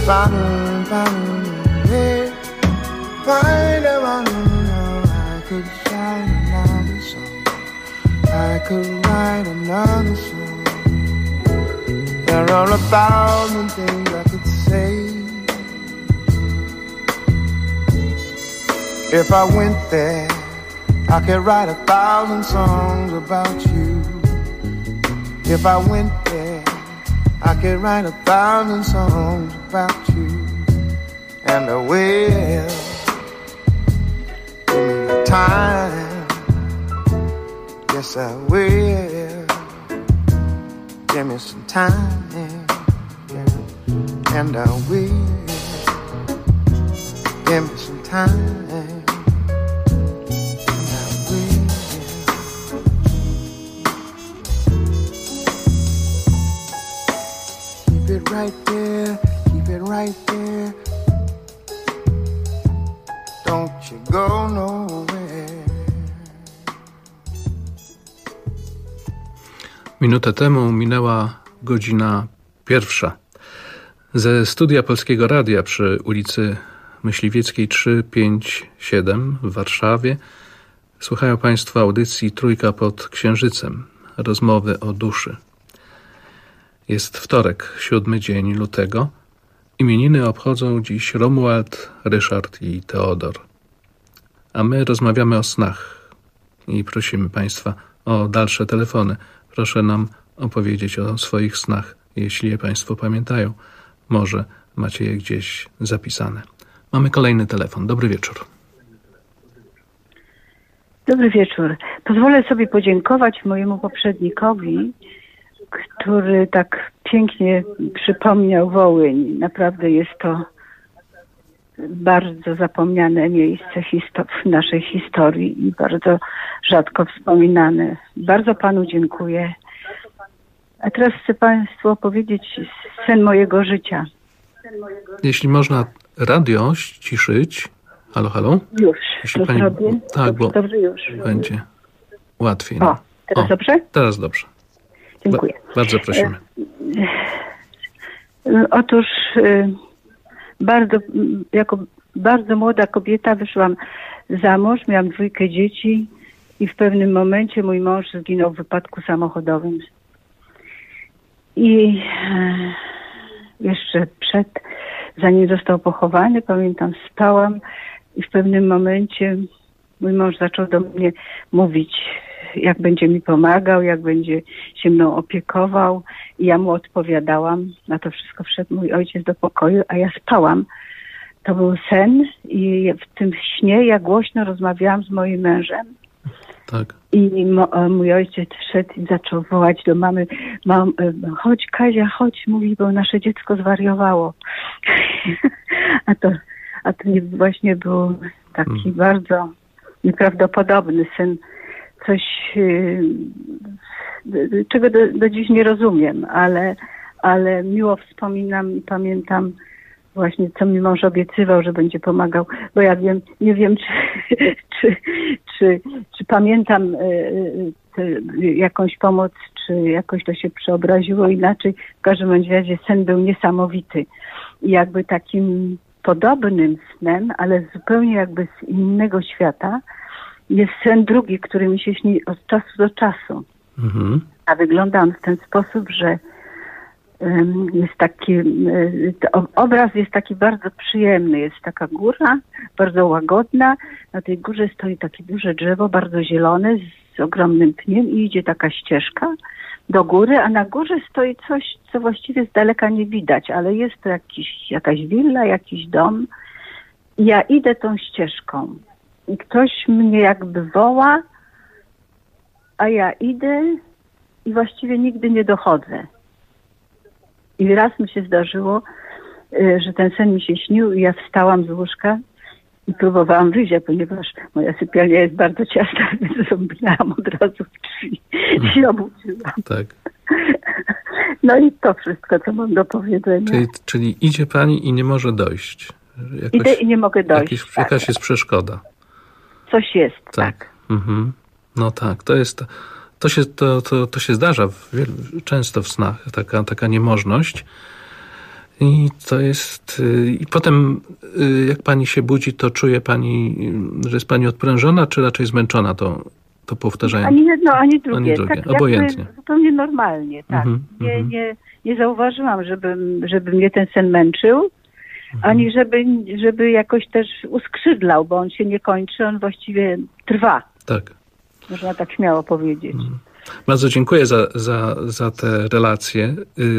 I could write another song. I could write another song. There are 1,000 things I could say. If I went there, I could write 1,000 songs about you. If I went there, I could write 1,000 songs about you. And I will. Give me your time. Yes, I will. Give me some time. Yeah. And I will. Give me some time. Right there, keep it right there. Don't you go nowhere. Minutę temu minęła godzina 1. Ze studia Polskiego Radia przy ulicy Myśliwieckiej 357 w Warszawie słuchają Państwo audycji Trójka pod Księżycem. Rozmowy o duszy. Jest wtorek, 7 dzień lutego. Imieniny obchodzą dziś Romuald, Ryszard i Teodor. A my rozmawiamy o snach i prosimy Państwa o dalsze telefony. Proszę nam opowiedzieć o swoich snach, jeśli je Państwo pamiętają. Może macie je gdzieś zapisane. Mamy kolejny telefon. Dobry wieczór. Dobry wieczór. Pozwolę sobie podziękować mojemu poprzednikowi, który tak pięknie przypomniał Wołyń. Naprawdę jest to bardzo zapomniane miejsce w naszej historii i bardzo rzadko wspominane. Bardzo Panu dziękuję. A teraz chcę Państwu opowiedzieć sen mojego życia. Jeśli można radio ściszyć. Halo, halo? Już, jeśli to pani... zrobię. Tak, bo dobrze, już. będzie łatwiej. O, teraz dobrze? Teraz dobrze. Dziękuję. Bardzo prosimy. Otóż jako bardzo młoda kobieta wyszłam za mąż, miałam 2 dzieci i w pewnym momencie mój mąż zginął w wypadku samochodowym. I jeszcze zanim został pochowany, pamiętam, spałam i w pewnym momencie mój mąż zaczął do mnie mówić, jak będzie mi pomagał, jak będzie się mną opiekował. I ja mu odpowiadałam. Na to wszystko wszedł mój ojciec do pokoju, a ja spałam. To był sen i w tym śnie ja głośno rozmawiałam z moim mężem. Tak. I mój ojciec wszedł i zaczął wołać do mamy, chodź Kazia, chodź, mówi, bo nasze dziecko zwariowało. a to właśnie był taki bardzo nieprawdopodobny sen. Coś, czego do dziś nie rozumiem, ale miło wspominam i pamiętam właśnie, co mi mąż obiecywał, że będzie pomagał, bo ja nie wiem, czy pamiętam jakąś pomoc, czy jakoś to się przeobraziło inaczej. W każdym razie sen był niesamowity. I jakby takim podobnym snem, ale zupełnie jakby z innego świata, jest sen drugi, który mi się śni od czasu do czasu. Mhm. A wygląda on w ten sposób, że jest taki, obraz jest taki bardzo przyjemny. Jest taka góra, bardzo łagodna. Na tej górze stoi takie duże drzewo, bardzo zielone, z ogromnym pniem i idzie taka ścieżka do góry, a na górze stoi coś, co właściwie z daleka nie widać, ale jest to jakaś willa, jakiś dom. I ja idę tą ścieżką. I ktoś mnie jakby woła, a ja idę i właściwie nigdy nie dochodzę. I raz mi się zdarzyło, że ten sen mi się śnił i ja wstałam z łóżka i próbowałam wyjść, ponieważ moja sypialnia jest bardzo ciasna, więc zamknęłam od razu drzwi i się obudziłam. Tak. No i to wszystko, co mam do powiedzenia. Czyli idzie pani i nie może dojść. Idę i nie mogę dojść. Jakaś jest przeszkoda. Coś jest, tak. Mhm. No tak, to się zdarza często w snach, taka niemożność. I to jest... I potem, jak pani się budzi, to czuje pani, że jest pani odprężona, czy raczej zmęczona to powtarzając? Ani jedno, ani drugie. Tak obojętnie. Zupełnie normalnie, tak. Nie zauważyłam, żeby mnie ten sen męczył, ani żeby jakoś też uskrzydlał, bo on się nie kończy, on właściwie trwa. Tak. Można tak śmiało powiedzieć. Bardzo dziękuję za te relacje,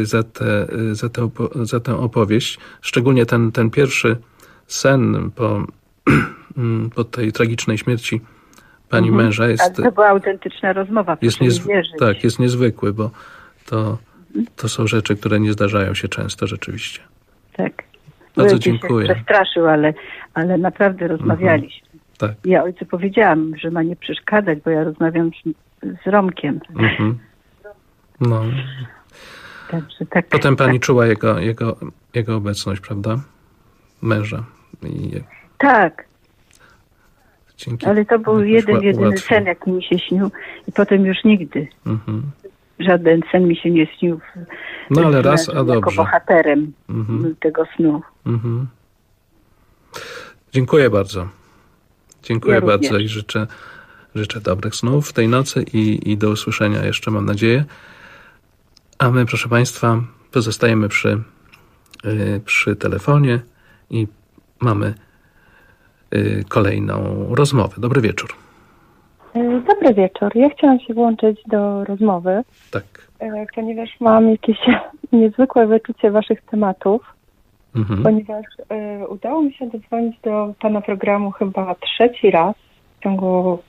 za tę opowieść. Szczególnie ten pierwszy sen po tej tragicznej śmierci pani męża jest... To była autentyczna rozmowa, proszę mi wierzyć. Tak, jest niezwykły, bo to są rzeczy, które nie zdarzają się często rzeczywiście. Tak. Bardzo dziękuję. Się przestraszył, ale naprawdę rozmawialiśmy. Tak. Ja ojcu powiedziałam, że ma nie przeszkadzać, bo ja rozmawiam z Romkiem. No. Także tak. Potem pani czuła jego obecność, prawda? Męża. Tak. Dzięki. Ale to był jedyny sen, jaki mi się śnił i potem już nigdy. Żaden sen mi się nie śnił. No ale raz, a dobrze. Jako bohaterem tego snu. Dziękuję bardzo. Dziękuję ja bardzo również. I życzę dobrych snów w tej nocy i do usłyszenia jeszcze, mam nadzieję. A my, proszę Państwa, pozostajemy przy telefonie i mamy kolejną rozmowę. Dobry wieczór. Dobry wieczór. Ja chciałam się włączyć do rozmowy, tak. Ponieważ mam jakieś niezwykłe wyczucie Waszych tematów, ponieważ udało mi się dodzwonić do Pana programu chyba 3. raz w ciągu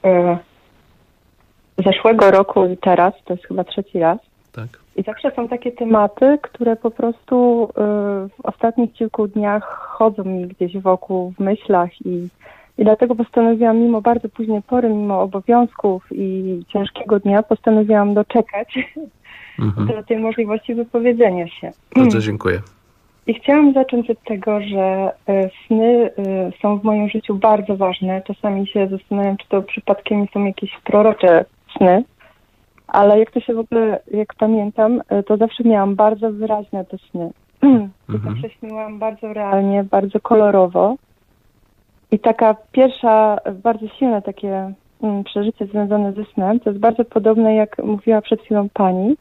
zeszłego roku i teraz, to jest chyba 3. raz. Tak. I zawsze są takie tematy, które po prostu w ostatnich kilku dniach chodzą mi gdzieś wokół w myślach i dlatego postanowiłam mimo bardzo późnej pory, mimo obowiązków i ciężkiego dnia, postanowiłam doczekać do tej możliwości wypowiedzenia się. Bardzo dziękuję. I chciałam zacząć od tego, że sny są w moim życiu bardzo ważne. Czasami się zastanawiam, czy to przypadkiem są jakieś prorocze sny, ale jak to się w ogóle, jak pamiętam, to zawsze miałam bardzo wyraźne te sny. Zawsze śniłam bardzo realnie, bardzo kolorowo. I taka pierwsza, bardzo silne takie przeżycie związane ze snem, to jest bardzo podobne, jak mówiła przed chwilą pani.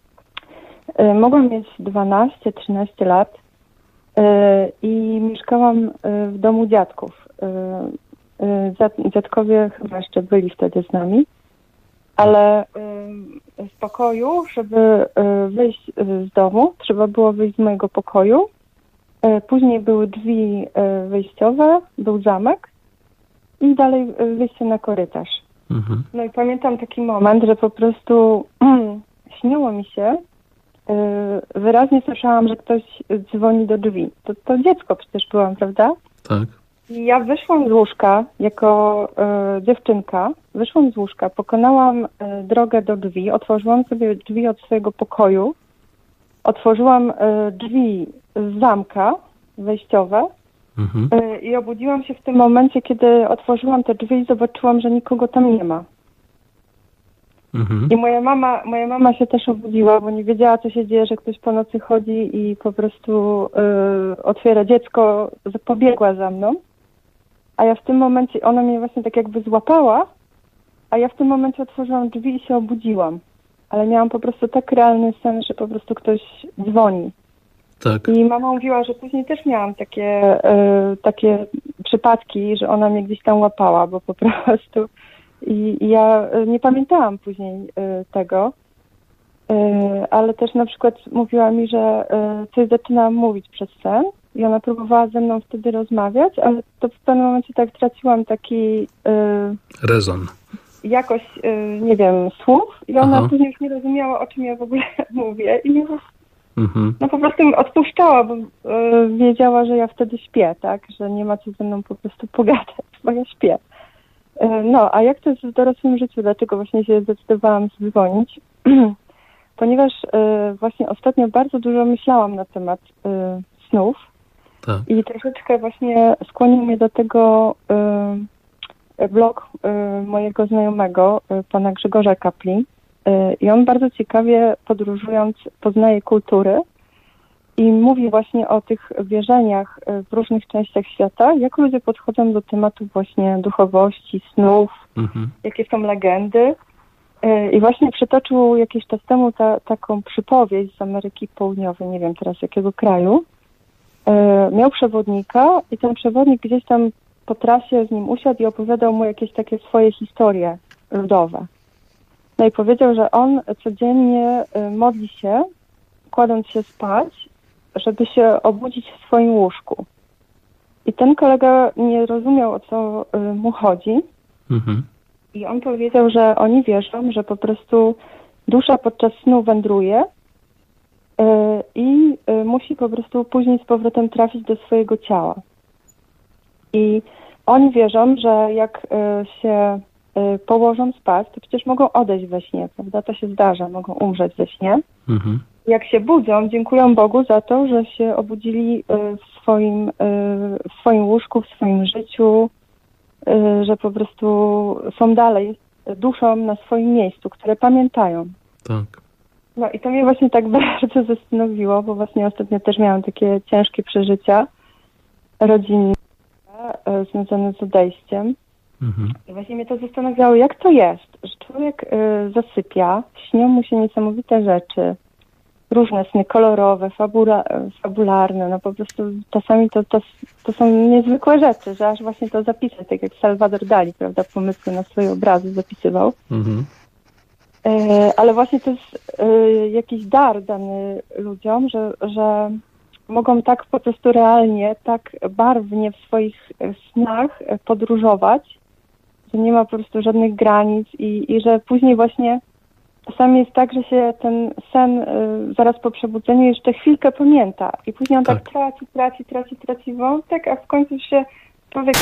Mogłam mieć 12-13 lat i mieszkałam w domu dziadków. Dziadkowie chyba jeszcze byli wtedy z nami, ale w pokoju, żeby wyjść z domu, trzeba było wyjść z mojego pokoju. Później były drzwi wyjściowe, był zamek i dalej wyjście na korytarz. No i pamiętam taki moment, że po prostu śniło mi się, wyraźnie słyszałam, że ktoś dzwoni do drzwi. To dziecko przecież byłam, prawda? Tak. I ja wyszłam z łóżka jako dziewczynka, pokonałam drogę do drzwi, otworzyłam sobie drzwi od swojego pokoju, otworzyłam drzwi z zamka wejściowe i obudziłam się w tym momencie, kiedy otworzyłam te drzwi i zobaczyłam, że nikogo tam nie ma. I moja mama się też obudziła, bo nie wiedziała, co się dzieje, że ktoś po nocy chodzi i po prostu otwiera dziecko, pobiegła za mną. A ja w tym momencie, ona mnie właśnie tak jakby złapała, a ja w tym momencie otworzyłam drzwi i się obudziłam. Ale miałam po prostu tak realny sen, że po prostu ktoś dzwoni. Tak. I mama mówiła, że później też miałam takie przypadki, że ona mnie gdzieś tam łapała, bo po prostu... I ja nie pamiętałam później tego, ale też na przykład mówiła mi, że coś zaczynałam mówić przez sen i ona próbowała ze mną wtedy rozmawiać, ale to w pewnym momencie tak traciłam taki... rezon. Jakoś, nie wiem, słów i ona później już nie rozumiała, o czym ja w ogóle mówię i no po prostu odpuszczała, bo wiedziała, że ja wtedy śpię, tak, że nie ma co ze mną po prostu pogadać, bo ja śpię. No, a jak to jest w dorosłym życiu? Dlaczego właśnie się zdecydowałam dzwonić? Ponieważ właśnie ostatnio bardzo dużo myślałam na temat snów i troszeczkę właśnie skłonił mnie do tego blog mojego znajomego, pana Grzegorza Kapli. I on bardzo ciekawie podróżując poznaje kultury i mówi właśnie o tych wierzeniach w różnych częściach świata, jak ludzie podchodzą do tematu właśnie duchowości, snów, jakie są legendy. I właśnie przytoczył jakiś czas temu taką przypowieść z Ameryki Południowej, nie wiem teraz jakiego kraju. Miał przewodnika i ten przewodnik gdzieś tam po trasie z nim usiadł i opowiadał mu jakieś takie swoje historie ludowe. No i powiedział, że on codziennie modli się, kładąc się spać, żeby się obudzić w swoim łóżku. I ten kolega nie rozumiał, o co mu chodzi. I on powiedział, że oni wierzą, że po prostu dusza podczas snu wędruje i musi po prostu później z powrotem trafić do swojego ciała. I oni wierzą, że jak się położą spać, to przecież mogą odejść we śnie, prawda? To się zdarza, mogą umrzeć we śnie. Jak się budzą, dziękują Bogu za to, że się obudzili w swoim łóżku, w swoim życiu, że po prostu są dalej duszą na swoim miejscu, które pamiętają. Tak. No i to mnie właśnie tak bardzo zastanowiło, bo właśnie ostatnio też miałam takie ciężkie przeżycia rodzinne związane z odejściem. I właśnie mnie to zastanawiało, jak to jest, że człowiek zasypia, śnią mu się niesamowite rzeczy, różne sny kolorowe, fabularne, no po prostu czasami to są niezwykłe rzeczy, że aż właśnie to zapisać, tak jak Salvador Dali, prawda, pomysły na swoje obrazy zapisywał. Ale właśnie to jest jakiś dar dany ludziom, że mogą tak po prostu realnie, tak barwnie w swoich snach podróżować, że nie ma po prostu żadnych granic i że później właśnie czasami jest tak, że się ten sen zaraz po przebudzeniu jeszcze chwilkę pamięta i później on tak traci wątek, a w końcu się człowiek...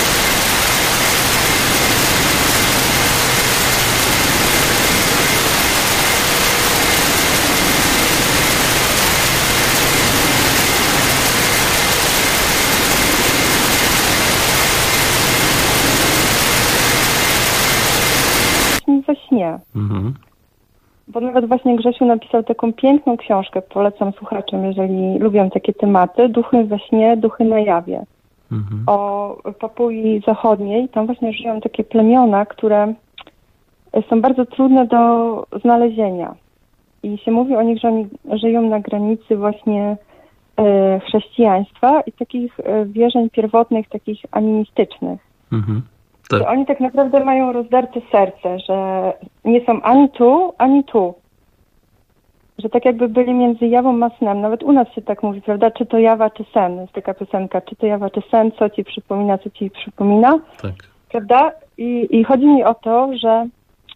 we śnie. Bo nawet właśnie Grzesiu napisał taką piękną książkę, polecam słuchaczom, jeżeli lubią takie tematy, Duchy we śnie, duchy na jawie. O Papui Zachodniej. Tam właśnie żyją takie plemiona, które są bardzo trudne do znalezienia. I się mówi o nich, że oni żyją na granicy właśnie chrześcijaństwa i takich wierzeń pierwotnych, takich animistycznych. Tak. Że oni tak naprawdę mają rozdarte serce, że nie są ani tu, ani tu. Że tak jakby byli między jawą a snem. Nawet u nas się tak mówi, prawda? Czy to jawa, czy sen. Jest taka piosenka. Czy to jawa, czy sen, co ci przypomina. Tak. Prawda? I chodzi mi o to, że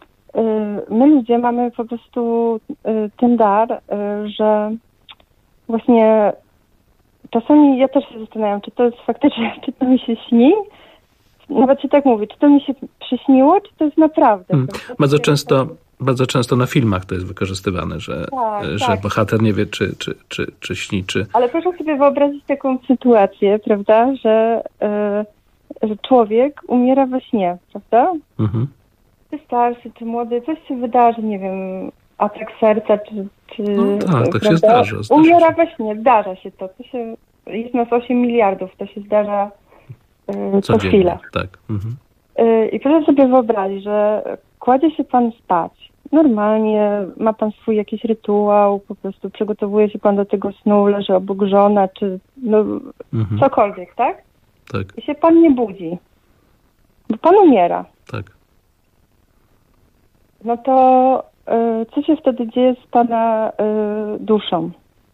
my ludzie mamy po prostu ten dar, że właśnie czasami ja też się zastanawiam, czy to jest faktycznie, czy to mi się śni. Nawet się tak mówi, czy to mi się przyśniło, czy to jest naprawdę. Bardzo często na filmach to jest wykorzystywane, że bohater nie wie, czy śni, czy... Ale proszę sobie wyobrazić taką sytuację, prawda, że człowiek umiera we śnie, prawda? Czy starszy, czy młody, coś się wydarzy, nie wiem, atak serca, czy no tak, tak się zdarza. Umiera we śnie, zdarza się to. Jest nas 8 miliardów, to się zdarza co chwilę. Tak. I proszę sobie wyobrazić, że kładzie się pan spać. Normalnie ma pan swój jakiś rytuał, po prostu przygotowuje się pan do tego snu, leży obok żona, czy cokolwiek, tak? Tak. I się pan nie budzi, bo pan umiera. Tak. No to co się wtedy dzieje z pana duszą?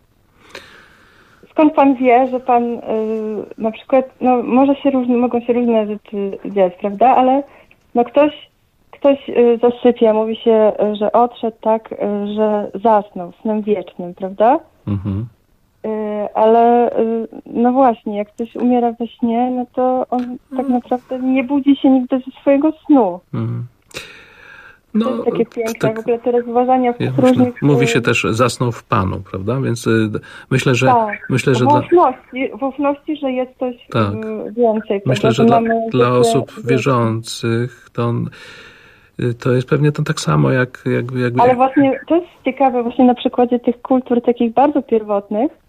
Skąd pan wie, że pan na przykład, no mogą się różne rzeczy dziać, prawda? Ale no ktoś zasypia, mówi się, że odszedł tak, że zasnął snem wiecznym, prawda? Ale no właśnie, jak ktoś umiera we śnie, no to on tak naprawdę nie budzi się nigdy ze swojego snu. No, to jest takie piękne, w ogóle te rozważania w różnych... Mówi się też zasnął w Panu, prawda? Więc myślę, że... W ufności, że jest coś więcej. Myślę, że dla osób wierzących to jest pewnie to tak samo jak... Ale właśnie to jest ciekawe właśnie na przykładzie tych kultur takich bardzo pierwotnych,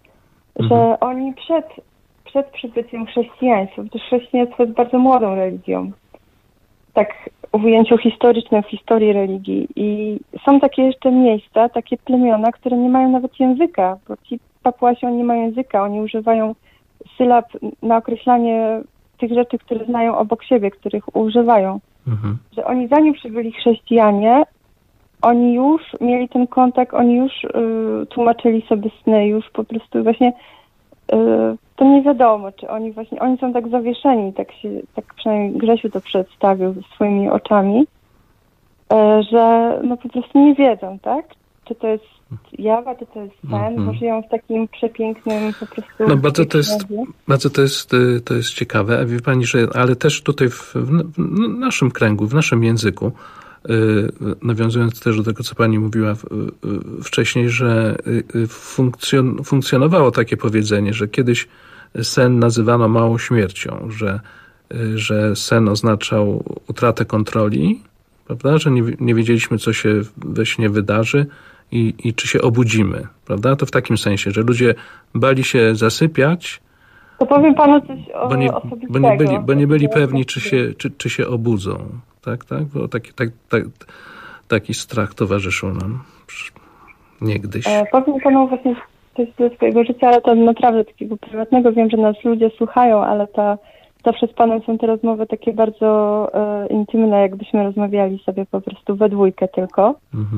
że oni przed przybyciem chrześcijaństwa, bo to chrześcijaństwo jest bardzo młodą religią, tak w ujęciu historycznym, w historii religii. I są takie jeszcze miejsca, takie plemiona, które nie mają nawet języka, bo ci Papuasi, oni nie mają języka, oni używają sylab na określanie tych rzeczy, które znają obok siebie, których używają. Że oni zanim przybyli chrześcijanie, oni już mieli ten kontakt, oni już tłumaczyli sobie sny, już po prostu właśnie to nie wiadomo, czy oni są tak zawieszeni, tak przynajmniej Grzesiu to przedstawił swoimi oczami, że no po prostu nie wiedzą, tak? Czy to jest jawa, czy to jest sen, bo żyją w takim przepięknym po prostu... No bardzo to jest ciekawe, a wie pani, że ale też tutaj w naszym kręgu, w naszym języku, nawiązując też do tego, co pani mówiła wcześniej, że funkcjonowało takie powiedzenie, że kiedyś sen nazywano małą śmiercią, że sen oznaczał utratę kontroli, prawda, że nie wiedzieliśmy, co się we śnie wydarzy i czy się obudzimy, prawda? To w takim sensie, że ludzie bali się zasypiać, to powiem panu coś osobistego. Bo nie byli pewni, czy się obudzą. Tak? Bo taki strach towarzyszył nam niegdyś. Powiem panu właśnie coś ze swojego życia, ale to naprawdę takiego prywatnego. Wiem, że nas ludzie słuchają, ale zawsze z panem są te rozmowy takie bardzo intymne, jakbyśmy rozmawiali sobie po prostu we dwójkę tylko.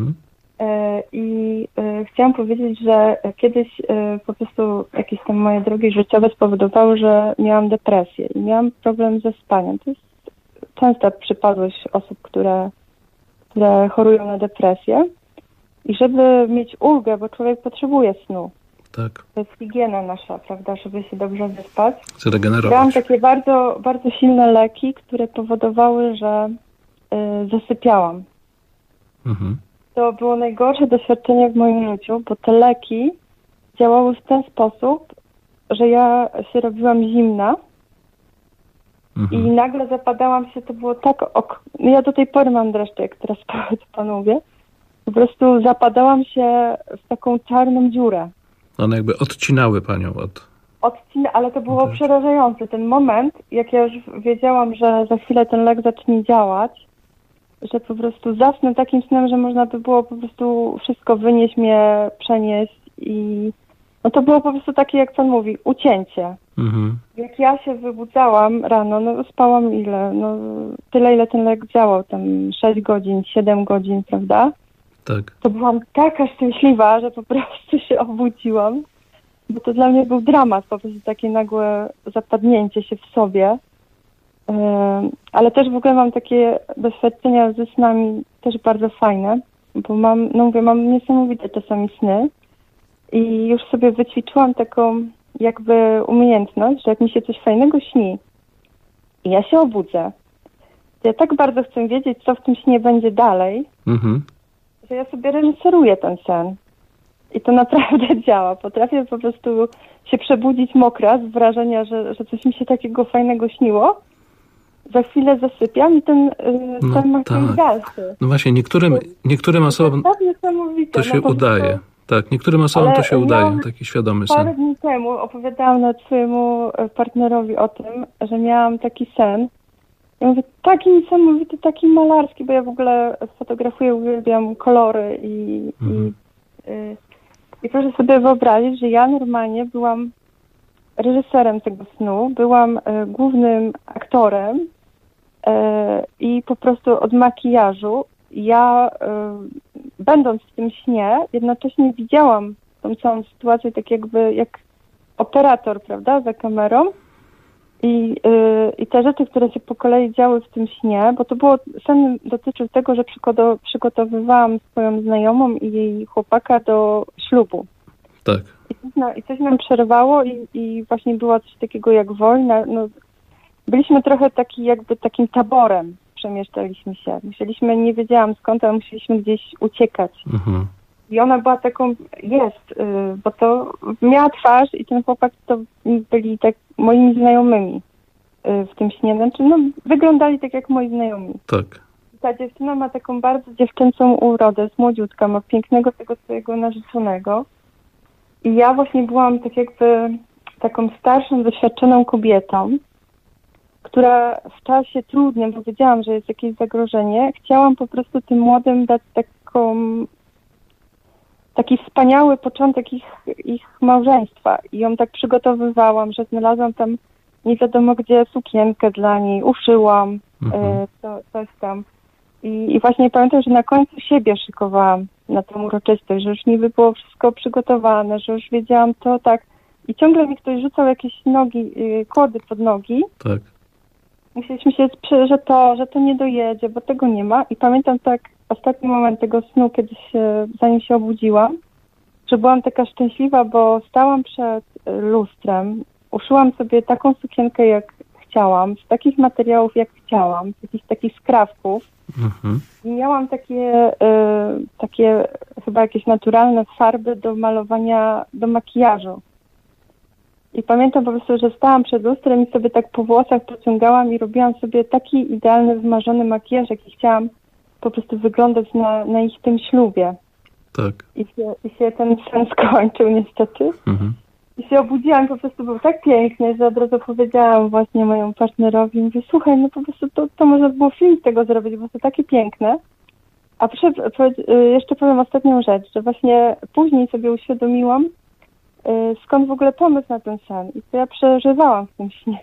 I chciałam powiedzieć, że kiedyś po prostu jakieś tam moje drogi życiowe spowodowały, że miałam depresję i miałam problem ze spaniem. To jest częsta przypadłość osób, które chorują na depresję. I żeby mieć ulgę, bo człowiek potrzebuje snu. Tak. To jest higiena nasza, prawda, żeby się dobrze wyspać. Zregenerować. Brałam takie bardzo, bardzo silne leki, które powodowały, że zasypiałam. To było najgorsze doświadczenie w moim życiu, bo te leki działały w ten sposób, że ja się robiłam zimna i nagle zapadałam się, to było tak... Ja do tej pory mam dreszcze, jak teraz panu mówię. Po prostu zapadałam się w taką czarną dziurę. One jakby odcinały panią ale to było przerażające. Ten moment, jak ja już wiedziałam, że za chwilę ten lek zacznie działać, że po prostu zasnę takim snem, że można by było po prostu wszystko wynieść mnie, przenieść i no to było po prostu takie, jak pan mówi, ucięcie. Jak ja się wybudzałam rano, no spałam ile? No tyle, ile ten lek działał, tam 6 godzin, 7 godzin, prawda? Tak. To byłam taka szczęśliwa, że po prostu się obudziłam, bo to dla mnie był dramat, po prostu takie nagłe zapadnięcie się w sobie. Ale też w ogóle mam takie doświadczenia ze snami też bardzo fajne, bo mam niesamowite czasami sny i już sobie wyćwiczyłam taką jakby umiejętność, że jak mi się coś fajnego śni i ja się obudzę, to ja tak bardzo chcę wiedzieć, co w tym śnie będzie dalej, że ja sobie reżyseruję ten sen. I to naprawdę działa. Potrafię po prostu się przebudzić mokra z wrażenia, że coś mi się takiego fajnego śniło. Za chwilę zasypiam i ten ma tak dalszy. No właśnie, niektórym osobom to się udaje. Tak, niektórym osobom to się udaje, taki świadomy sen. Parę dni temu opowiadałam nawet swojemu partnerowi o tym, że miałam taki sen. Ja mówię, taki niesamowity, taki malarski, bo ja w ogóle fotografuję, uwielbiam kolory i proszę sobie wyobrazić, że ja normalnie byłam reżyserem tego snu, byłam głównym aktorem i po prostu od makijażu ja będąc w tym śnie, jednocześnie widziałam tą całą sytuację tak jakby jak operator, prawda, za kamerą i te rzeczy, które się po kolei działy w tym śnie, bo to było, sen dotyczył tego, że przygotowywałam swoją znajomą i jej chłopaka do ślubu. Tak. I coś nam przerwało i właśnie była coś takiego jak wojna. No, byliśmy trochę takim taborem, przemieszczaliśmy się. Nie wiedziałam skąd, ale musieliśmy gdzieś uciekać. I ona była taką, bo to miała twarz i ten chłopak to byli tak moimi znajomymi w tym śnie. Znaczy, wyglądali tak jak moi znajomi. Tak. Ta dziewczyna ma taką bardzo dziewczęcą urodę, jest młodziutka, ma pięknego tego swojego narzeczonego. I ja właśnie byłam tak jakby taką starszą, doświadczoną kobietą, która w czasie trudnym, bo wiedziałam, że jest jakieś zagrożenie, chciałam po prostu tym młodym dać taki wspaniały początek ich małżeństwa. I ją tak przygotowywałam, że znalazłam tam nie wiadomo gdzie sukienkę dla niej, uszyłam coś tam. I właśnie pamiętam, że na końcu siebie szykowałam na tą uroczystość, że już niby było wszystko przygotowane, że już wiedziałam to tak. I ciągle mi ktoś rzucał jakieś kłody pod nogi. Tak. Musieliśmy się, że to nie dojedzie, bo tego nie ma. I pamiętam tak ostatni moment tego snu, zanim się obudziłam, że byłam taka szczęśliwa, bo stałam przed lustrem, uszyłam sobie taką sukienkę, jak chciałam, z takich materiałów, jak chciałam, z jakichś takich skrawków. I miałam takie chyba jakieś naturalne farby do malowania, do makijażu. I pamiętam po prostu, że stałam przed lustrem i sobie tak po włosach pociągałam i robiłam sobie taki idealny, wymarzony makijaż, jaki chciałam po prostu wyglądać na ich tym ślubie. Tak. I się ten sen skończył niestety. I się obudziłam, po prostu był tak piękny, że od razu powiedziałam właśnie mojemu partnerowi, mówię, słuchaj, no po prostu to można było film z tego zrobić, bo to takie piękne. A jeszcze powiem ostatnią rzecz, że właśnie później sobie uświadomiłam, skąd w ogóle pomysł na ten sen. I to ja przeżywałam w tym śnie.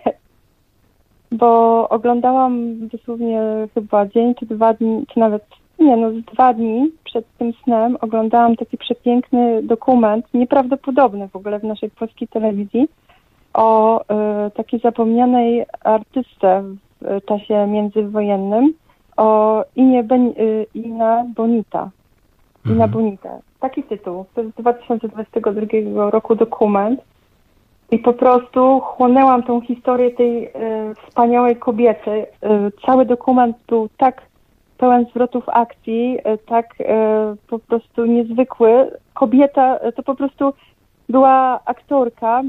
Bo oglądałam dosłownie chyba dzień czy 2 dni, czy nawet, z 2 dni przed tym snem oglądałam taki przepiękny dokument, nieprawdopodobny w ogóle w naszej polskiej telewizji, o takiej zapomnianej artystce w czasie międzywojennym, o Ina Bonita. Ina Bonita. Taki tytuł. To jest z 2022 roku dokument. I po prostu chłonęłam tą historię tej wspaniałej kobiety. Cały dokument był tak pełen zwrotów akcji, tak po prostu niezwykły. Kobieta to po prostu była aktorka.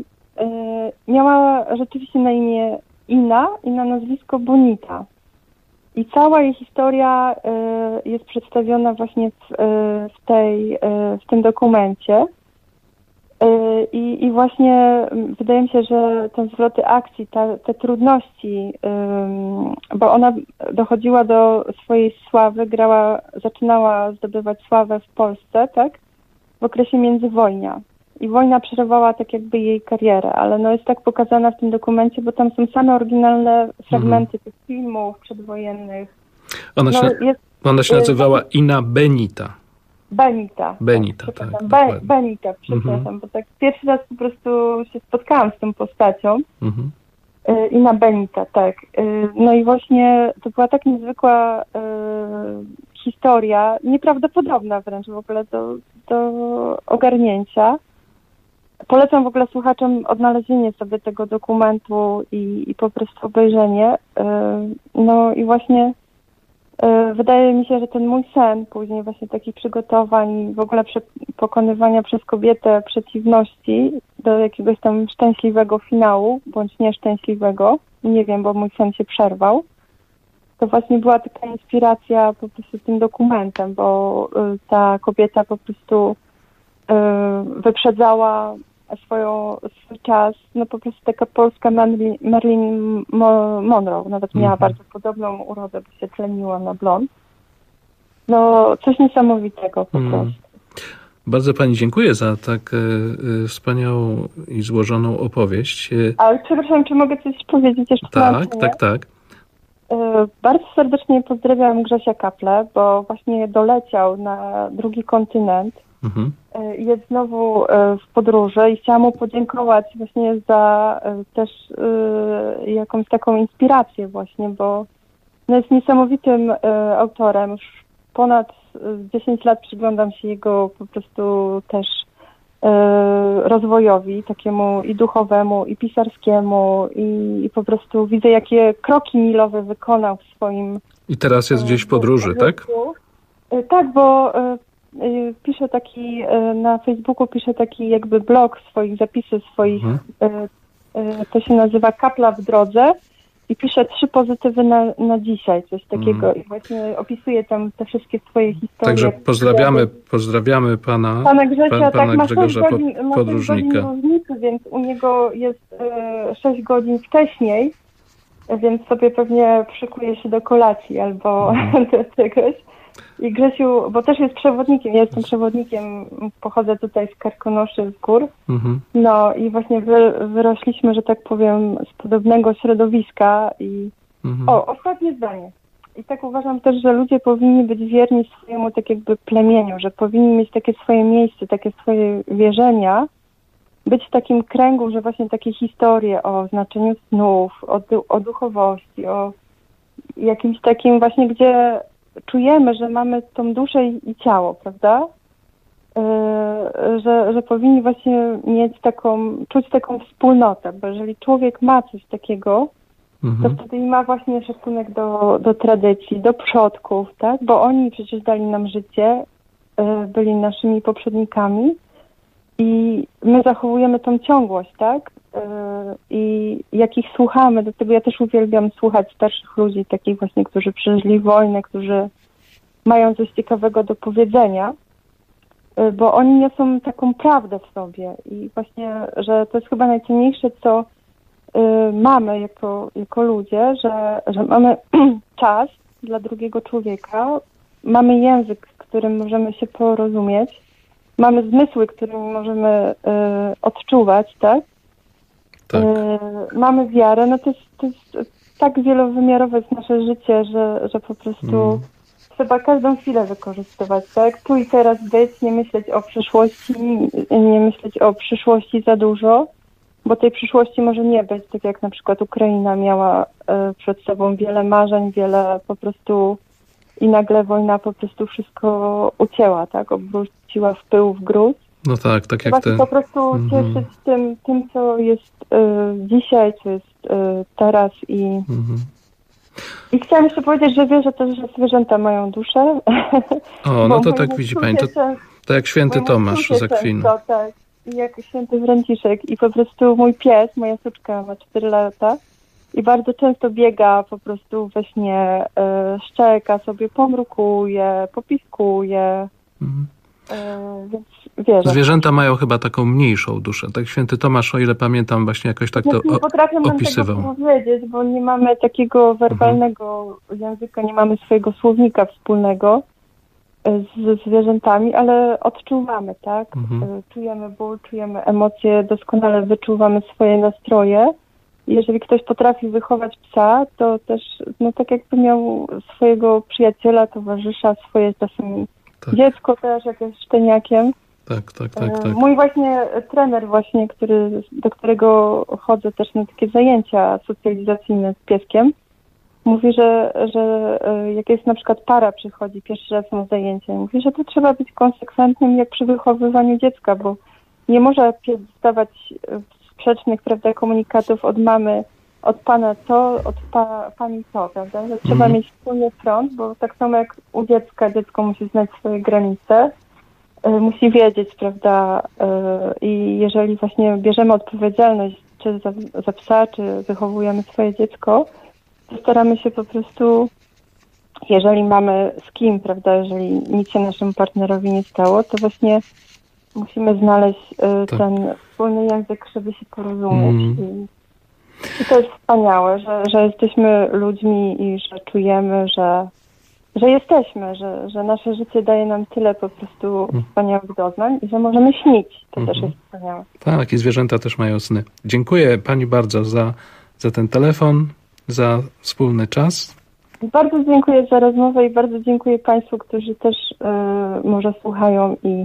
Miała rzeczywiście na imię Ina i na nazwisko Bonita. I cała jej historia jest przedstawiona właśnie w tym dokumencie. I właśnie wydaje mi się, że te zwroty akcji, te trudności, bo ona dochodziła do swojej sławy, zaczynała zdobywać sławę w Polsce, tak? W okresie międzywojnia. I wojna przerwała tak jakby jej karierę, ale jest tak pokazana w tym dokumencie, bo tam są same oryginalne fragmenty tych filmów przedwojennych. Ona się nazywała Ina Benita. Benita, tak. Benita, przepraszam, bo tak pierwszy raz po prostu się spotkałam z tą postacią. Ina Benita, tak. No i właśnie to była tak niezwykła historia, nieprawdopodobna wręcz w ogóle do ogarnięcia. Polecam w ogóle słuchaczom odnalezienie sobie tego dokumentu i po prostu obejrzenie. No i właśnie wydaje mi się, że ten mój sen później właśnie takich przygotowań, w ogóle pokonywania przez kobietę przeciwności do jakiegoś tam szczęśliwego finału, bądź nieszczęśliwego, nie wiem, bo mój sen się przerwał, to właśnie była taka inspiracja po prostu tym dokumentem, bo ta kobieta po prostu wyprzedzała swój czas, po prostu taka polska Marilyn Monroe, nawet miała bardzo podobną urodę, bo się tleniła na blond. Coś niesamowitego po prostu. Bardzo pani dziękuję za tak wspaniałą i złożoną opowieść. Ale przepraszam, czy mogę coś powiedzieć jeszcze? Tak. Bardzo serdecznie pozdrawiam Grzesia Kaple, bo właśnie doleciał na drugi kontynent. Jest znowu w podróży i chciałam mu podziękować właśnie za też jakąś taką inspirację właśnie, bo jest niesamowitym autorem. Już ponad 10 lat przyglądam się jego po prostu też rozwojowi, takiemu i duchowemu, i pisarskiemu i po prostu widzę, jakie kroki milowe wykonał w swoim... I teraz jest gdzieś w podróży, tak? Tak, bo pisze na Facebooku pisze taki jakby blog zapisy swoich, to się nazywa Kapla w drodze i pisze 3 pozytywy na dzisiaj, coś takiego. I właśnie opisuje tam te wszystkie swoje historie. Także pozdrawiamy pana Grzesia, pana ma Grzegorza 6 godzin Podróżnika. różnicy, więc u niego jest 6 godzin wcześniej, więc sobie pewnie szykuje się do kolacji albo do czegoś. I Grzesiu, bo też jest przewodnikiem, ja jestem przewodnikiem, pochodzę tutaj z Karkonoszy, z gór. No i właśnie wyrośliśmy, że tak powiem, z podobnego środowiska i ostatnie zdanie. I tak uważam też, że ludzie powinni być wierni swojemu tak jakby plemieniu, że powinni mieć takie swoje miejsce, takie swoje wierzenia, być w takim kręgu, że właśnie takie historie o znaczeniu snów, o duchowości, o jakimś takim właśnie, gdzie czujemy, że mamy tą duszę i ciało, prawda? Że powinni właśnie czuć taką wspólnotę, bo jeżeli człowiek ma coś takiego, to wtedy ma właśnie szacunek do tradycji, do przodków, tak? Bo oni przecież dali nam życie, byli naszymi poprzednikami i my zachowujemy tą ciągłość, tak? I jak ich słuchamy, dlatego ja też uwielbiam słuchać starszych ludzi, takich właśnie, którzy przeżyli wojnę, którzy mają coś ciekawego do powiedzenia, bo oni niosą taką prawdę w sobie i właśnie, że to jest chyba najcenniejsze, co mamy jako ludzie, że mamy czas dla drugiego człowieka, mamy język, którym możemy się porozumieć, mamy zmysły, którymi możemy odczuwać, tak? Tak. Mamy wiarę, no to jest tak wielowymiarowe jest nasze życie, że po prostu trzeba każdą chwilę wykorzystywać, tak? Tu i teraz być, nie myśleć o przyszłości, nie myśleć o przyszłości za dużo, bo tej przyszłości może nie być, tak jak na przykład Ukraina miała przed sobą wiele marzeń, wiele po prostu i nagle wojna po prostu wszystko ucięła, tak? Obróciła w pył, w gruz. No tak, tak jak po prostu cieszyć tym, co jest dzisiaj, co jest teraz i chciałam jeszcze powiedzieć, że wierzę też, że zwierzęta mają duszę. O, no to tak widzi pani, to jak święty Tomasz z Akwinu. Tak, i jak święty Franciszek i po prostu mój pies, moja suczka ma 4 lata i bardzo często biega po prostu we śnie, szczeka sobie, pomrukuje, popiskuje. Więc wierzę. Zwierzęta mają chyba taką mniejszą duszę. Tak święty Tomasz, o ile pamiętam, właśnie jakoś tak to nie potrafię opisywał. Tego powiedzieć, bo nie mamy takiego werbalnego języka, nie mamy swojego słownika wspólnego z zwierzętami, ale odczuwamy, tak? Czujemy ból, czujemy emocje, doskonale wyczuwamy swoje nastroje. Jeżeli ktoś potrafi wychować psa, to też, no tak jakby miał swojego przyjaciela, towarzysza, swoje czasem dziecko też, jakieś szczeniakiem. Tak. Mój właśnie trener właśnie, do którego chodzę też na takie zajęcia socjalizacyjne z pieskiem, mówi, że jak jest na przykład para przychodzi pierwszy raz na zajęcie, mówi, że to trzeba być konsekwentnym jak przy wychowywaniu dziecka, bo nie może pies dostawać sprzecznych, prawda, komunikatów od mamy, od pana co, od pani co, prawda, że trzeba mieć wspólny front, bo tak samo jak u dziecko musi znać swoje granice, musi wiedzieć, prawda, i jeżeli właśnie bierzemy odpowiedzialność czy za psa, czy wychowujemy swoje dziecko, to staramy się po prostu, jeżeli mamy z kim, prawda, jeżeli nic się naszemu partnerowi nie stało, to właśnie musimy znaleźć ten wspólny język, żeby się porozumieć. I to jest wspaniałe, że jesteśmy ludźmi i że czujemy, że jesteśmy, że nasze życie daje nam tyle po prostu wspaniałych doznań i że możemy śnić. To też jest wspaniałe. Tak, i zwierzęta też mają sny. Dziękuję pani bardzo za ten telefon, za wspólny czas. Bardzo dziękuję za rozmowę i bardzo dziękuję państwu, którzy też może słuchają i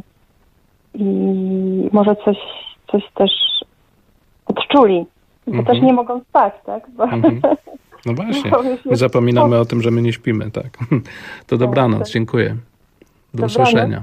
może coś też odczuli. Bo też nie mogą spać, tak? Bo no właśnie, my zapominamy o tym, że my nie śpimy, tak. To dobranoc, dziękuję. Do usłyszenia.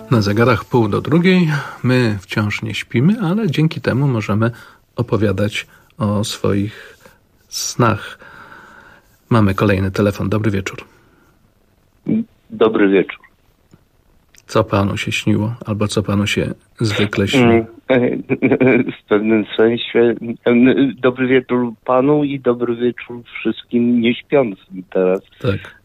Na zegarach 1:30. My wciąż nie śpimy, ale dzięki temu możemy opowiadać o swoich snach. Mamy kolejny telefon. Dobry wieczór. Dobry wieczór. Co panu się śniło? Albo co panu się zwykle śni? W pewnym sensie dobry wieczór panu i dobry wieczór wszystkim nieśpiącym teraz. Tak.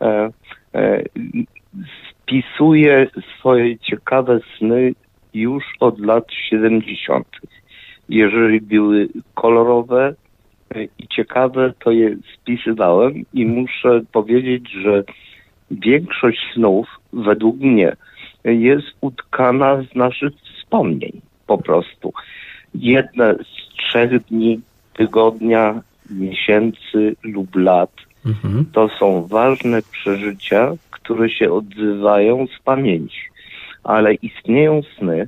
Spisuję swoje ciekawe sny już od lat 70. Jeżeli były kolorowe i ciekawe, to je spisywałem i muszę powiedzieć, że większość snów według mnie jest utkana z naszych wspomnień po prostu. Jedne z 3 dni, tygodnia, miesięcy lub lat to są ważne przeżycia, które się odzywają z pamięci. Ale istnieją sny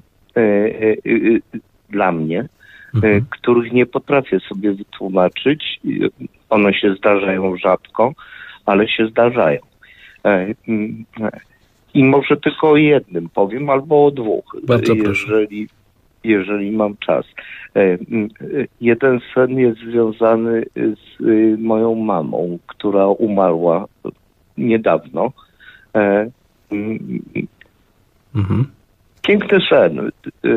dla mnie, których nie potrafię sobie wytłumaczyć. One się zdarzają rzadko, ale się zdarzają. I może tylko o jednym powiem, albo o 2, jeżeli mam czas. Jeden sen jest związany z moją mamą, która umarła niedawno. Piękny sen.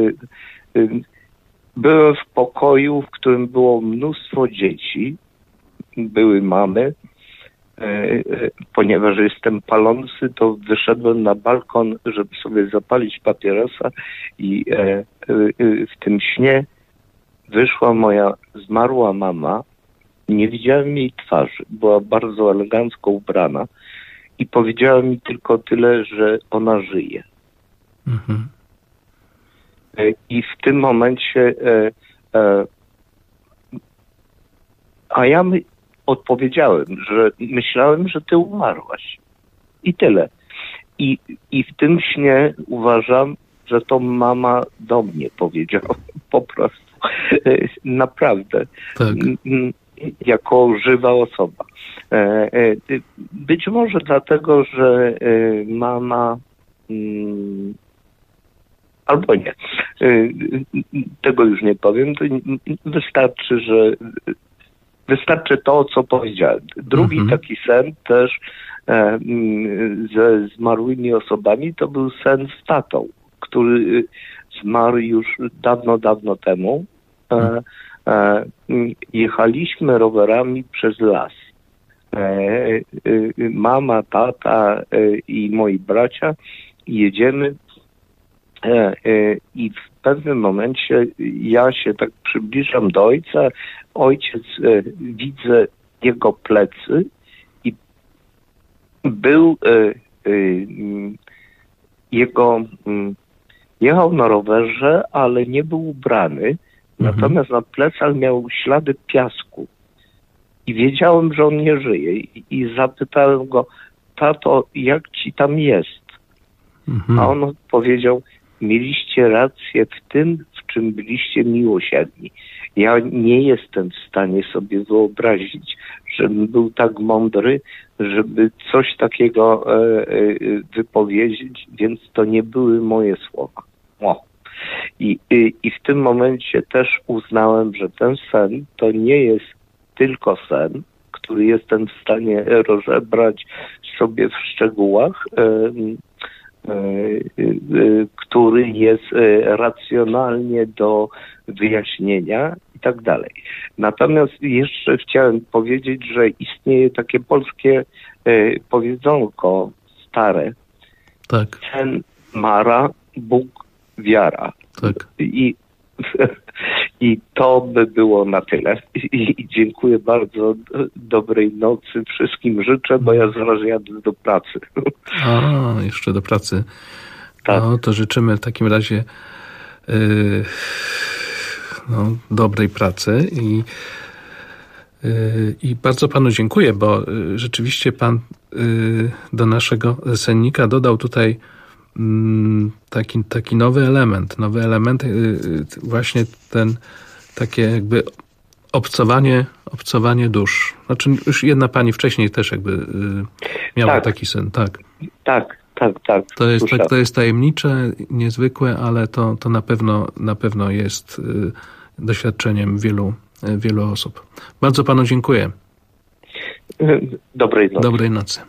Byłem w pokoju, w którym było mnóstwo dzieci. Były mamy. Ponieważ jestem palący, to wyszedłem na balkon, żeby sobie zapalić papierosa i w tym śnie wyszła moja zmarła mama. Nie widziałem jej twarzy. Była bardzo elegancko ubrana i powiedziała mi tylko tyle, że ona żyje. I w tym momencie ja odpowiedziałem, że myślałem, że ty umarłaś. I tyle. I w tym śnie uważam, że to mama do mnie powiedziała. Po prostu. Naprawdę. Tak. Jako żywa osoba. Być może dlatego, że mama... albo nie. Tego już nie powiem. Wystarczy to, co powiedziałem. Drugi taki sen też ze zmarłymi osobami to był sen z tatą, który zmarł już dawno, dawno temu. Jechaliśmy rowerami przez las. Mama, tata i moi bracia jedziemy i w pewnym momencie ja się tak przybliżam do ojca. Ojciec, widzę jego plecy i był jechał na rowerze, ale nie był ubrany. Natomiast na plecach miał ślady piasku. I wiedziałem, że on nie żyje. I zapytałem go: tato, jak ci tam jest? A on powiedział: mieliście rację w tym, w czym byliście miłosierni. Ja nie jestem w stanie sobie wyobrazić, żebym był tak mądry, żeby coś takiego wypowiedzieć, więc to nie były moje słowa. I w tym momencie też uznałem, że ten sen to nie jest tylko sen, który jestem w stanie rozebrać sobie w szczegółach, który jest racjonalnie do wyjaśnienia i tak dalej. Natomiast jeszcze chciałem powiedzieć, że istnieje takie polskie powiedzonko stare. Tak. Sen mara, Bóg wiara. Tak. I to by było na tyle. I dziękuję bardzo. Dobrej nocy wszystkim życzę, bo ja zaraz jadę do pracy. Jeszcze do pracy. Tak. No, to życzymy w takim razie dobrej pracy i bardzo panu dziękuję, bo rzeczywiście pan do naszego sennika dodał tutaj taki nowy element właśnie takie jakby obcowanie dusz. Znaczy już jedna pani wcześniej też jakby miała taki sen, tak. Tak. To jest tajemnicze, niezwykłe, ale to na pewno jest doświadczeniem wielu osób. Bardzo panu dziękuję. Dobrej nocy. Dobrej nocy.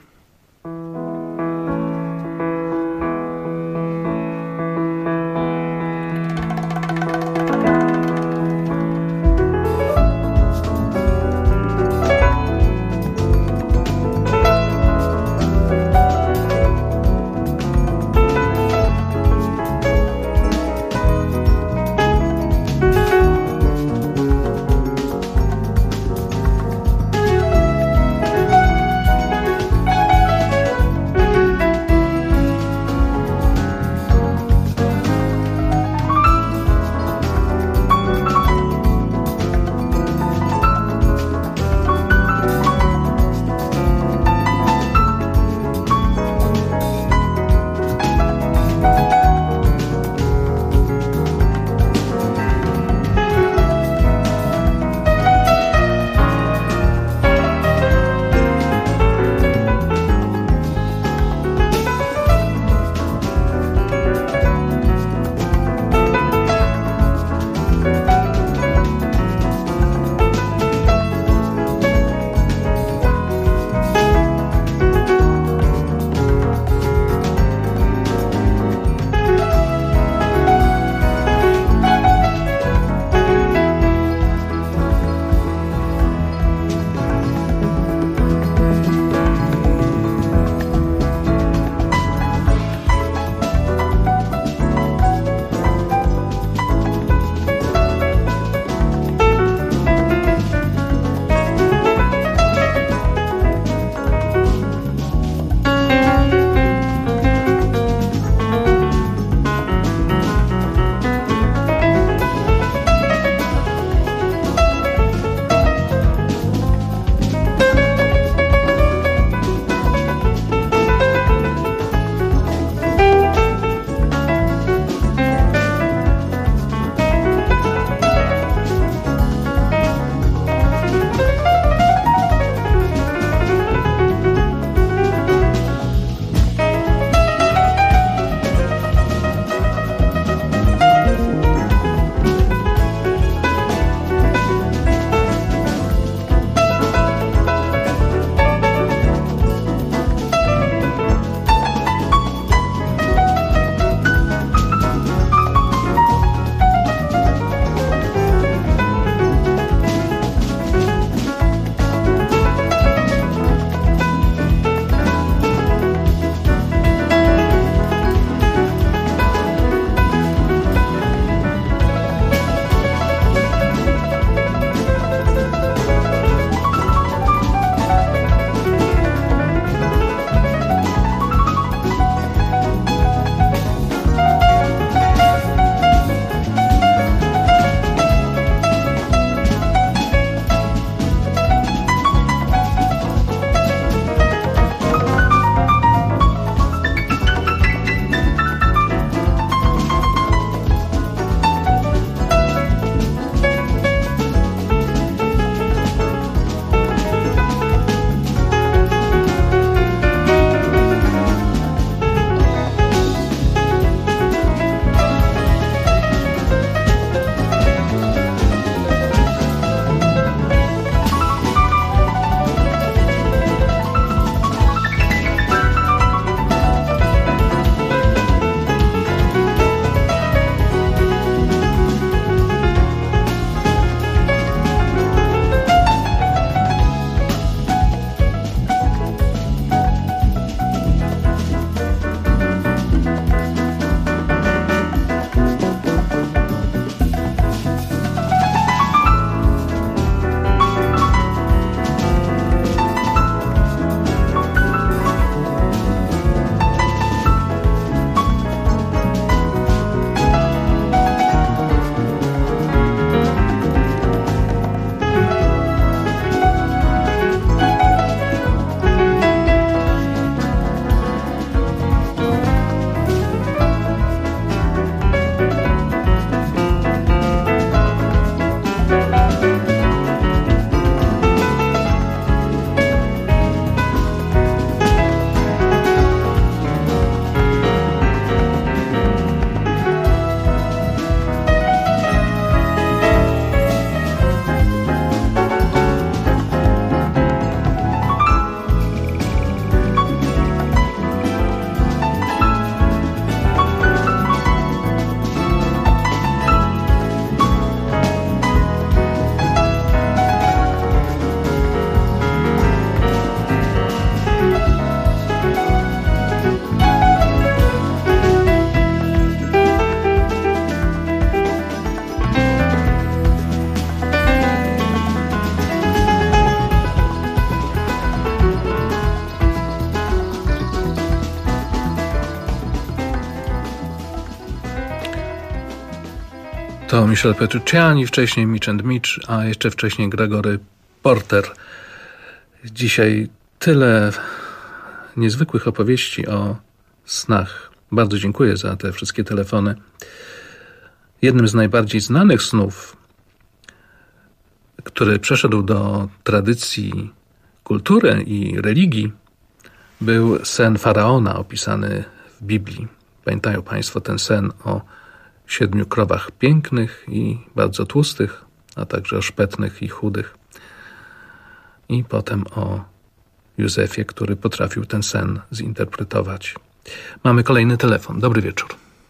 To Michel Petrucciani, wcześniej Mitch and Mitch, a jeszcze wcześniej Gregory Porter. Dzisiaj tyle niezwykłych opowieści o snach. Bardzo dziękuję za te wszystkie telefony. Jednym z najbardziej znanych snów, który przeszedł do tradycji kultury i religii, był sen faraona opisany w Biblii. Pamiętają Państwo ten sen o 7 krowach pięknych i bardzo tłustych, a także o szpetnych i chudych. I potem o Józefie, który potrafił ten sen zinterpretować. Mamy kolejny telefon. Dobry wieczór.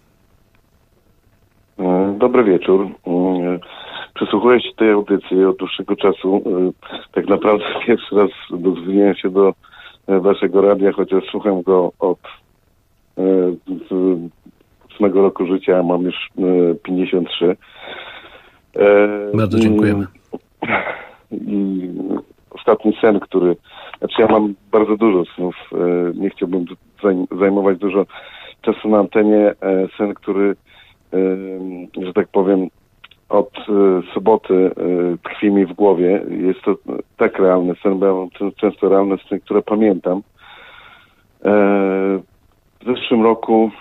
Dobry wieczór. Przysłuchuję się tej audycji od dłuższego czasu. Tak naprawdę pierwszy raz dozwoliłem się do waszego radia, chociaż słucham go od 8 roku życia, a mam już 53. Bardzo dziękujemy. I ostatni sen, ja mam bardzo dużo snów, nie chciałbym zajmować dużo czasu na antenie. Sen, który, że tak powiem, od soboty tkwi mi w głowie. Jest to tak realny sen, bo ja mam często realne sny, które pamiętam. W zeszłym roku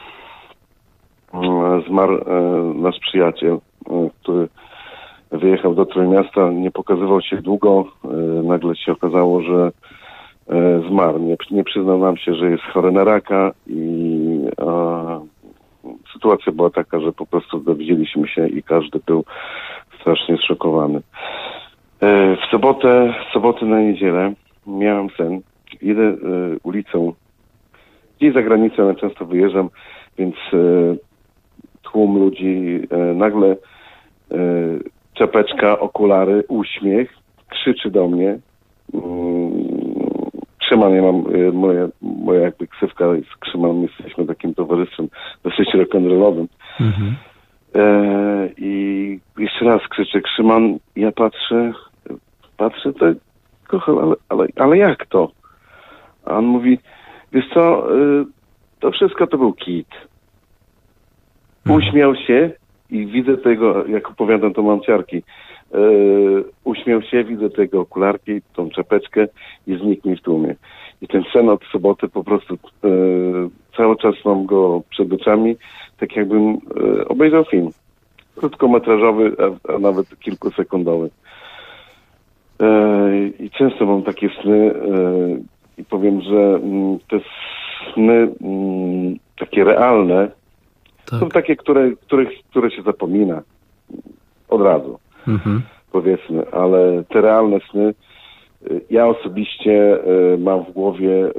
zmarł nasz przyjaciel, który wyjechał do Trójmiasta, nie pokazywał się długo, nagle się okazało, że zmarł. Nie przyznał nam się, że jest chory na raka i sytuacja była taka, że po prostu dowiedzieliśmy się i każdy był strasznie zszokowany. W sobotę na niedzielę miałem sen. Idę ulicą, gdzieś za granicą, ja często wyjeżdżam, więc tłum ludzi, nagle czapeczka, okulary, uśmiech, krzyczy do mnie. Krzyman, ja mam, moja jakby ksywka jest Krzyman, jesteśmy takim towarzystwem dosyć rock'n'rollowym. Mhm. I jeszcze raz krzyczę Krzyman, ja patrzę, to kocham, ale jak to? A on mówi, wiesz co, to wszystko to był kit. Uśmiał się i widzę tego, jak opowiadam, to mam ciarki. Uśmiał się, widzę tego okularki, tą czapeczkę i znikł mi w tłumie. I ten sen od soboty po prostu cały czas mam go przed oczami, tak jakbym obejrzał film. Krótkometrażowy, a nawet kilkusekundowy. I często mam takie sny i powiem, że te sny takie realne są takie, które się zapomina od razu. Mhm. Powiedzmy, ale te realne sny ja osobiście mam w głowie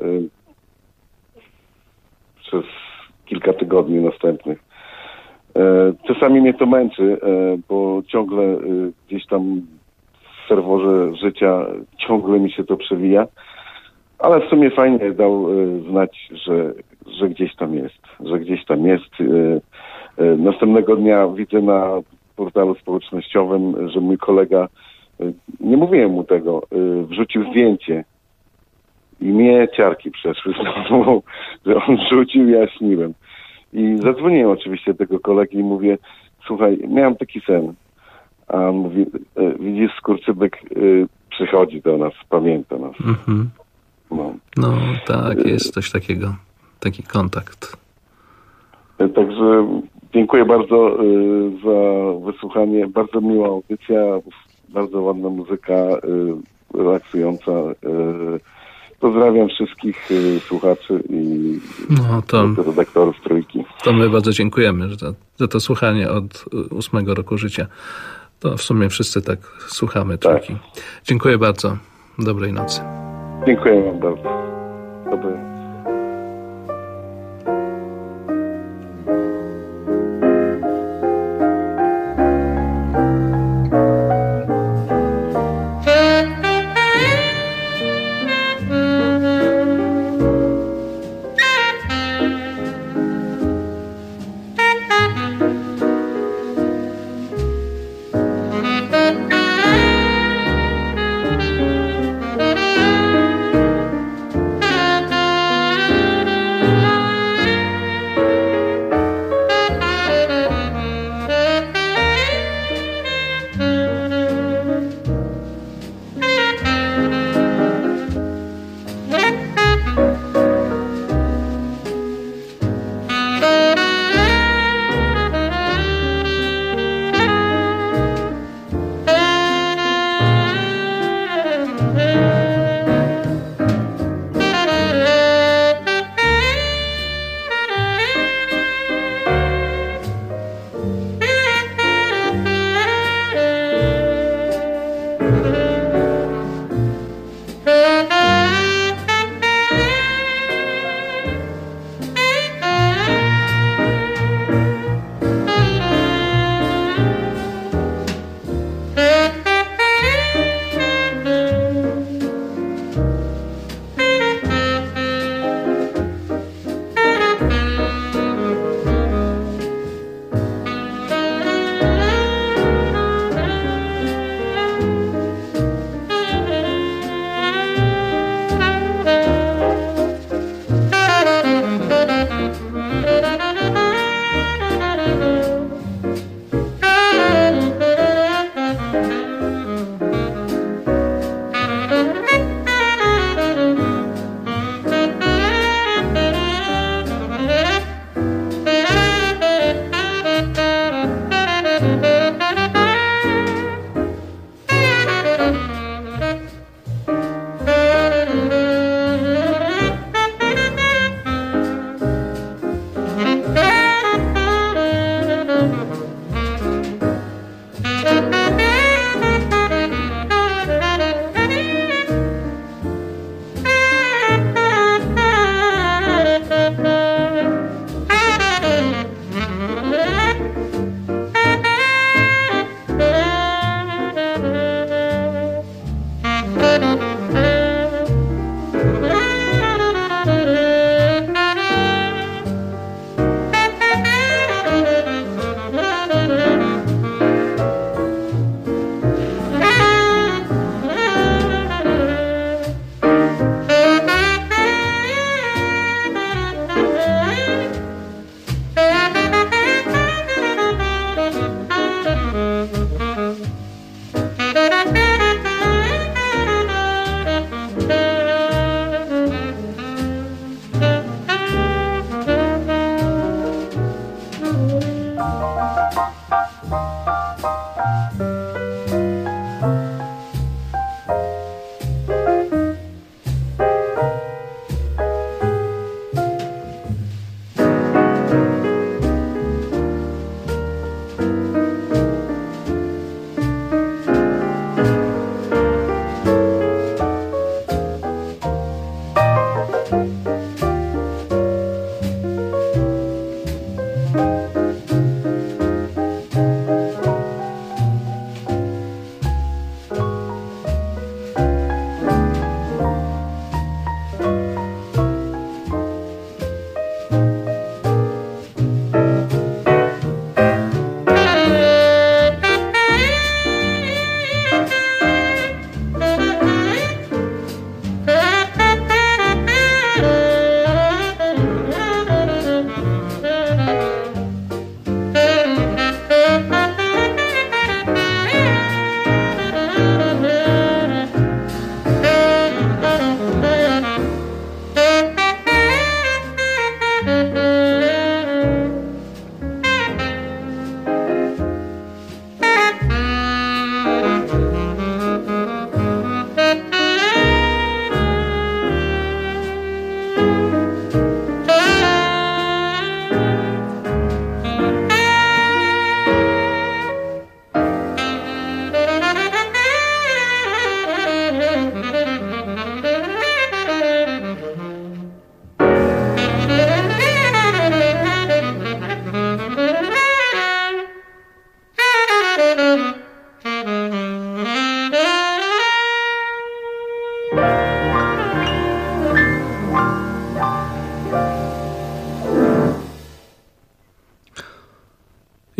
przez kilka tygodni następnych. Czasami mnie to męczy, bo ciągle gdzieś tam w serworze życia ciągle mi się to przewija, ale w sumie fajnie dał znać, że gdzieś tam jest. Następnego dnia widzę na portalu społecznościowym, że mój kolega, nie mówiłem mu tego, wrzucił zdjęcie i mnie ciarki przeszły znowu, że on wrzucił, ja śniłem. I zadzwoniłem oczywiście do tego kolegi i mówię, słuchaj, miałem taki sen. A on mówi, widzisz, skurczybek przychodzi do nas, pamięta nas. Mhm. No tak, jest coś takiego, taki kontakt. Także dziękuję bardzo za wysłuchanie. Bardzo miła audycja, bardzo ładna muzyka, relaksująca. Pozdrawiam wszystkich słuchaczy i redaktorów Trójki. To my bardzo dziękujemy za to słuchanie od 8 roku życia. To w sumie wszyscy tak słuchamy Trójki. Tak. Dziękuję bardzo. Dobrej nocy. Dziękuję wam bardzo. Dobrej nocy.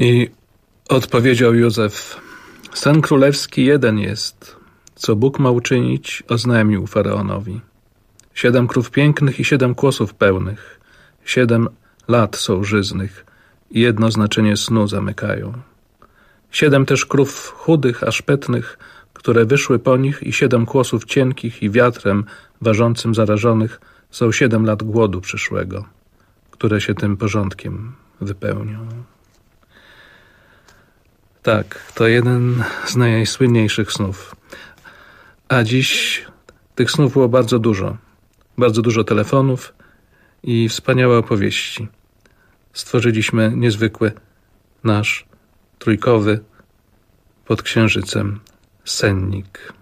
I odpowiedział Józef: sen królewski jeden jest, co Bóg ma uczynić, oznajmił faraonowi. 7 krów pięknych i 7 kłosów pełnych, 7 lat są żyznych i jedno znaczenie snu zamykają. 7 też krów chudych, a szpetnych, które wyszły po nich, i 7 kłosów cienkich i wiatrem ważącym zarażonych są 7 lat głodu przyszłego, które się tym porządkiem wypełnią. Tak, to jeden z najsłynniejszych snów. A dziś tych snów było bardzo dużo. Bardzo dużo telefonów i wspaniałe opowieści. Stworzyliśmy niezwykły nasz trójkowy pod księżycem sennik.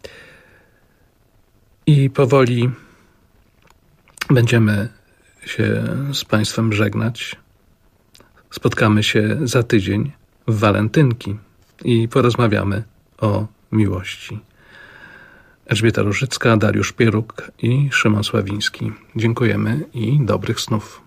I powoli będziemy się z Państwem żegnać. Spotkamy się za tydzień w walentynki i porozmawiamy o miłości. Elżbieta Różycka, Dariusz Pieruk i Szymon Sławiński. Dziękujemy i dobrych snów.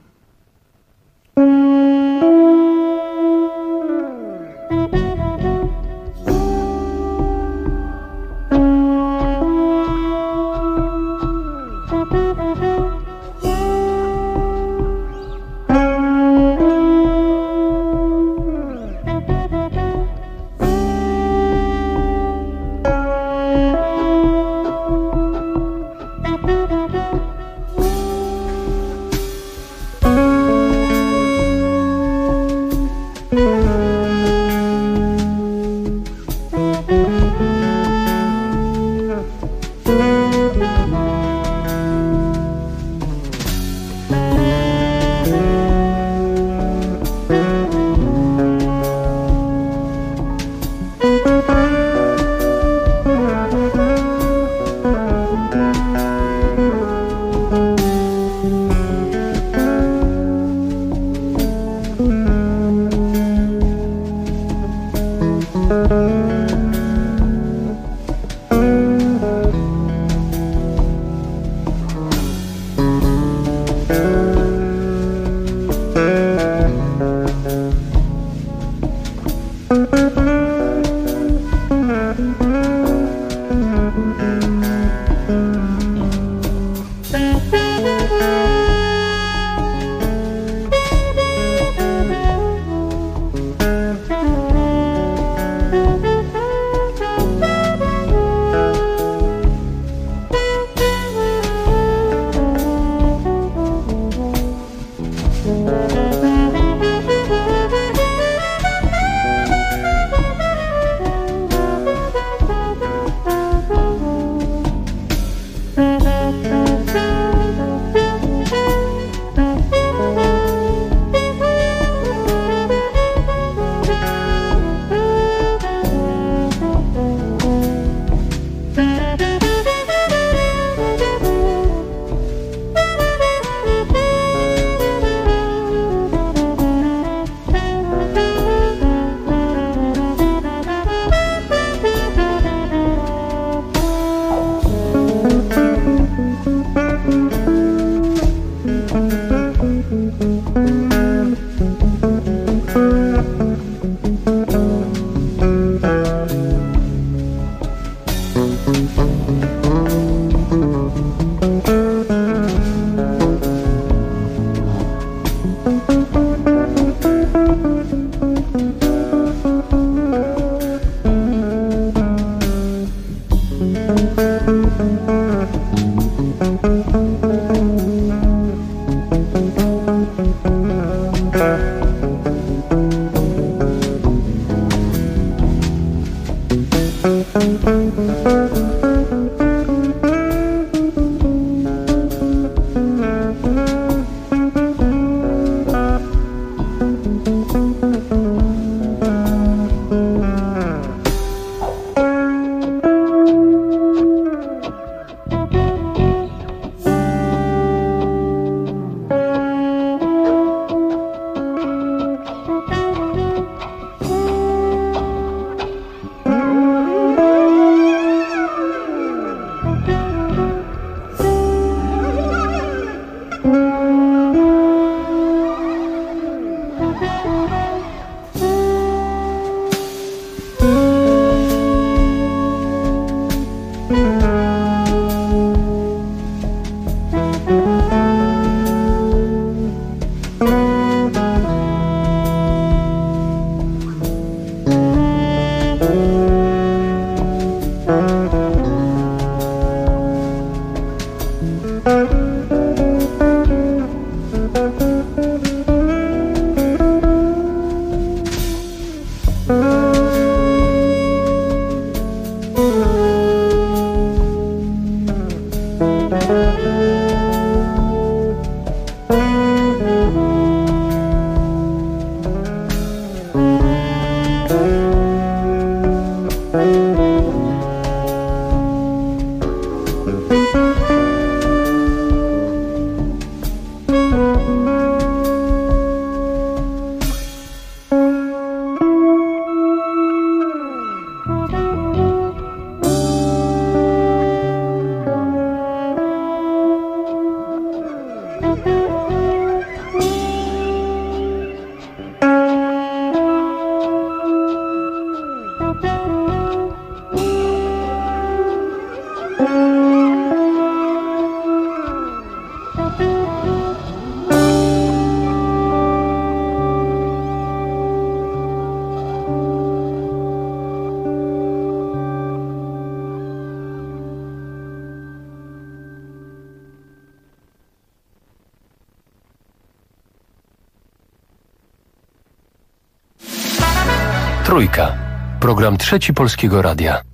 Trójka. Program Trzeci Polskiego Radia.